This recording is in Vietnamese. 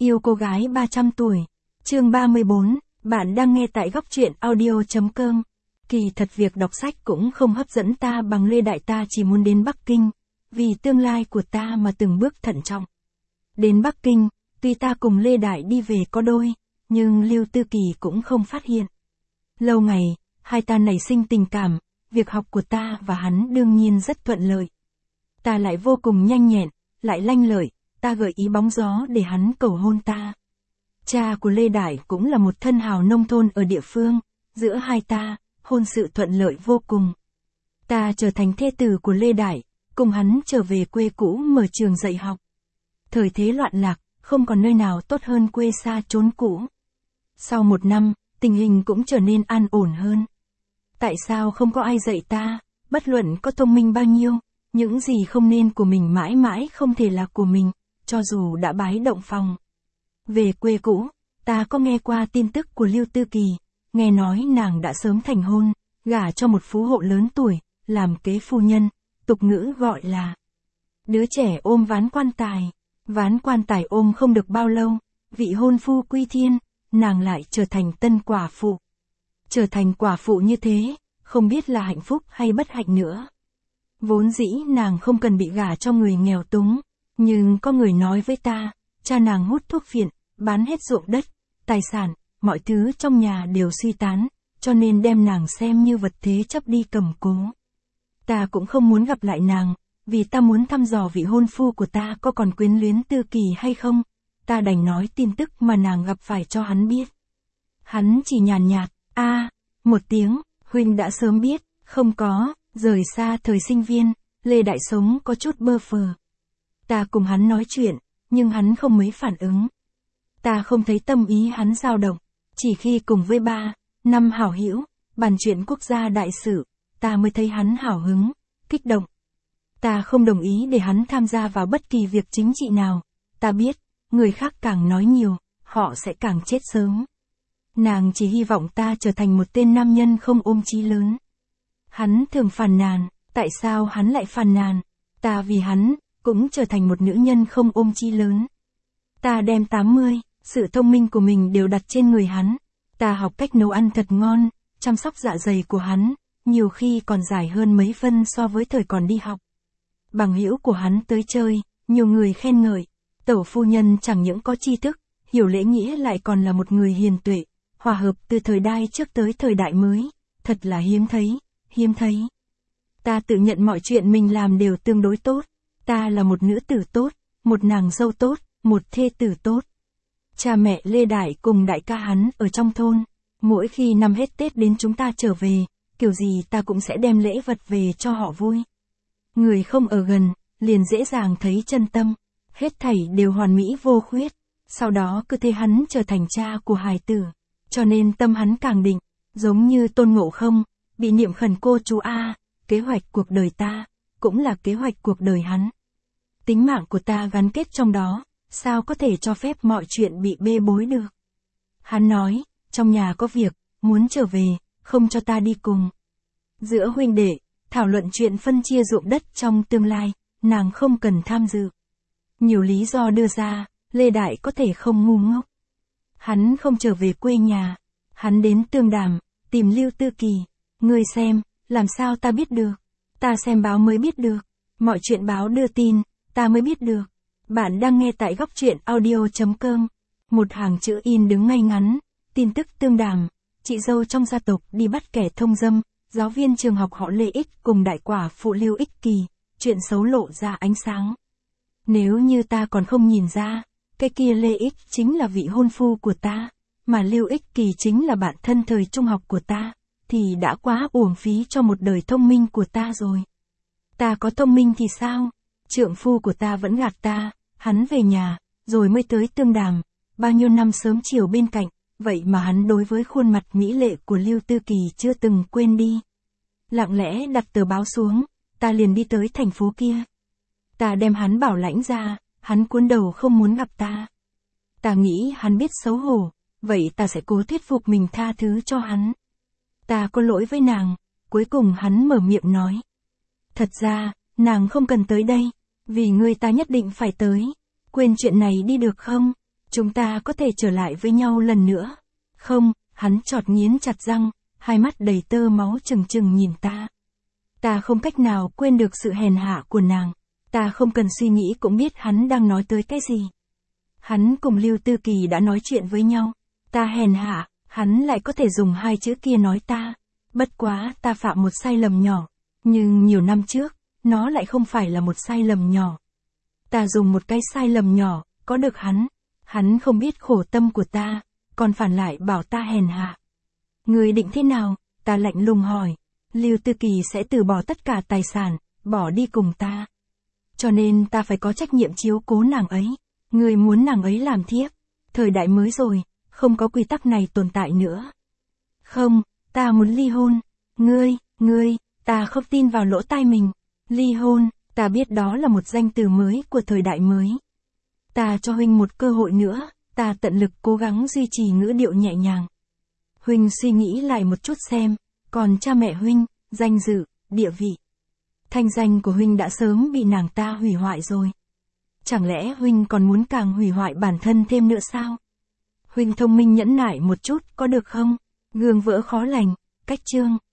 Yêu cô gái 300 tuổi. Chương 34, bạn đang nghe tại góc truyện audio.com. Kỳ thật việc đọc sách cũng không hấp dẫn ta bằng Lê Đại, ta chỉ muốn đến Bắc Kinh, vì tương lai của ta mà từng bước thận trọng. Đến Bắc Kinh, tuy ta cùng Lê Đại đi về có đôi, nhưng Lưu Tư Kỳ cũng không phát hiện. Lâu ngày, hai ta nảy sinh tình cảm, việc học của ta và hắn đương nhiên rất thuận lợi. Ta lại vô cùng nhanh nhẹn, lại lanh lợi, ta gợi ý bóng gió để hắn cầu hôn ta. Cha của Lê Đại cũng là một thân hào nông thôn ở địa phương, giữa hai ta, hôn sự thuận lợi vô cùng. Ta trở thành thê tử của Lê Đại, cùng hắn trở về quê cũ mở trường dạy học. Thời thế loạn lạc, không còn nơi nào tốt hơn quê xa chốn cũ. Sau một năm, tình hình cũng trở nên an ổn hơn. Tại sao không có ai dạy ta, bất luận có thông minh bao nhiêu, những gì không nên của mình mãi mãi không thể là của mình, cho dù đã bái động phòng. Về quê cũ, ta có nghe qua tin tức của Lưu Tư Kỳ, nghe nói nàng đã sớm thành hôn, gả cho một phú hộ lớn tuổi, làm kế phu nhân, tục ngữ gọi là đứa trẻ ôm ván quan tài ôm không được bao lâu, vị hôn phu quy thiên, nàng lại trở thành tân quả phụ. Trở thành quả phụ như thế, không biết là hạnh phúc hay bất hạnh nữa. Vốn dĩ nàng không cần bị gả cho người nghèo túng, nhưng có người nói với ta, cha nàng hút thuốc phiện, bán hết ruộng đất, tài sản, mọi thứ trong nhà đều suy tán, cho nên đem nàng xem như vật thế chấp đi cầm cố. Ta cũng không muốn gặp lại nàng, vì ta muốn thăm dò vị hôn phu của ta có còn quyến luyến Tư Kỳ hay không. Ta đành nói tin tức mà nàng gặp phải cho hắn biết. Hắn chỉ nhàn nhạt, một tiếng, huynh đã sớm biết, không có, rời xa thời sinh viên, Lê Đại sống có chút bơ phờ. Ta cùng hắn nói chuyện, nhưng hắn không mấy phản ứng. Ta không thấy tâm ý hắn dao động, chỉ khi cùng với 3-5 hảo hữu, bàn chuyện quốc gia đại sự, ta mới thấy hắn hào hứng, kích động. Ta không đồng ý để hắn tham gia vào bất kỳ việc chính trị nào, ta biết, người khác càng nói nhiều, họ sẽ càng chết sớm. Nàng chỉ hy vọng ta trở thành một tên nam nhân không ôm chí lớn. Hắn thường phàn nàn, tại sao hắn lại phàn nàn? Ta vì hắn, cũng trở thành một nữ nhân không ôm chí lớn. Ta đem 80, sự thông minh của mình đều đặt trên người hắn. Ta học cách nấu ăn thật ngon, chăm sóc dạ dày của hắn, nhiều khi còn giải hơn mấy phân so với thời còn đi học. Bằng hữu của hắn tới chơi, nhiều người khen ngợi. Tẩu phu nhân chẳng những có tri thức, hiểu lễ nghĩa lại còn là một người hiền tuệ, hòa hợp từ thời đại trước tới thời đại mới, thật là hiếm thấy. Ta tự nhận mọi chuyện mình làm đều tương đối tốt, ta là một nữ tử tốt, một nàng dâu tốt, một thê tử tốt. Cha mẹ Lê Đại cùng đại ca hắn ở trong thôn, mỗi khi năm hết Tết đến chúng ta trở về, kiểu gì ta cũng sẽ đem lễ vật về cho họ vui. Người không ở gần, liền dễ dàng thấy chân tâm. Hết thảy đều hoàn mỹ vô khuyết, sau đó cứ thế hắn trở thành cha của hài tử, cho nên tâm hắn càng định, giống như Tôn Ngộ Không, bị niệm khẩn cô chú kế hoạch cuộc đời ta, cũng là kế hoạch cuộc đời hắn. Tính mạng của ta gắn kết trong đó, sao có thể cho phép mọi chuyện bị bê bối được. Hắn nói, trong nhà có việc, muốn trở về, không cho ta đi cùng. Giữa huynh đệ, thảo luận chuyện phân chia ruộng đất trong tương lai, nàng không cần tham dự. Nhiều lý do đưa ra, Lê Đại có thể không ngu ngốc. Hắn không trở về quê nhà. Hắn đến Tương Đàm, tìm Lưu Tư Kỳ. Ngươi xem, làm sao ta biết được? Ta xem báo mới biết được. Mọi chuyện báo đưa tin, ta mới biết được. Bạn đang nghe tại góc truyện audio.com. Một hàng chữ in đứng ngay ngắn. Tin tức Tương Đàm. Chị dâu trong gia tộc đi bắt kẻ thông dâm. Giáo viên trường học họ Lê Ích cùng đại quả phụ Lưu Ích Kỳ. Chuyện xấu lộ ra ánh sáng. Nếu như ta còn không nhìn ra, cái kia Lê Ích chính là vị hôn phu của ta, mà Lưu Ích Kỳ chính là bạn thân thời trung học của ta, thì đã quá uổng phí cho một đời thông minh của ta rồi. Ta có thông minh thì sao? Trượng phu của ta vẫn gạt ta, hắn về nhà, rồi mới tới Tương Đàm, bao nhiêu năm sớm chiều bên cạnh, vậy mà hắn đối với khuôn mặt mỹ lệ của Lưu Tư Kỳ chưa từng quên đi. Lặng lẽ đặt tờ báo xuống, ta liền đi tới thành phố kia. Ta đem hắn bảo lãnh ra, hắn cuốn đầu không muốn gặp ta. Ta nghĩ hắn biết xấu hổ, vậy ta sẽ cố thuyết phục mình tha thứ cho hắn. Ta có lỗi với nàng, cuối cùng hắn mở miệng nói. Thật ra, nàng không cần tới đây, vì ngươi ta nhất định phải tới. Quên chuyện này đi được không? Chúng ta có thể trở lại với nhau lần nữa. Không, hắn chọt nghiến chặt răng, hai mắt đầy tơ máu trừng trừng nhìn ta. Ta không cách nào quên được sự hèn hạ của nàng. Ta không cần suy nghĩ cũng biết hắn đang nói tới cái gì. Hắn cùng Lưu Tư Kỳ đã nói chuyện với nhau. Ta hèn hạ, hắn lại có thể dùng hai chữ kia nói ta. Bất quá ta phạm một sai lầm nhỏ. Nhưng nhiều năm trước, nó lại không phải là một sai lầm nhỏ. Ta dùng một cái sai lầm nhỏ, có được hắn. Hắn không biết khổ tâm của ta, còn phản lại bảo ta hèn hạ. Ngươi định thế nào? Ta lạnh lùng hỏi. Lưu Tư Kỳ sẽ từ bỏ tất cả tài sản, bỏ đi cùng ta. Cho nên ta phải có trách nhiệm chiếu cố nàng ấy. Ngươi muốn nàng ấy làm thiếp. Thời đại mới rồi, không có quy tắc này tồn tại nữa. Không, ta muốn ly hôn. Ngươi, ta không tin vào lỗ tai mình. Ly hôn, ta biết đó là một danh từ mới của thời đại mới. Ta cho huynh một cơ hội nữa, ta tận lực cố gắng duy trì ngữ điệu nhẹ nhàng. Huynh suy nghĩ lại một chút xem, còn cha mẹ huynh, danh dự, địa vị. Thanh danh của huynh đã sớm bị nàng ta hủy hoại rồi. Chẳng lẽ huynh còn muốn càng hủy hoại bản thân thêm nữa sao? Huynh thông minh nhẫn nại một chút có được không? Gương vỡ khó lành, cách chương.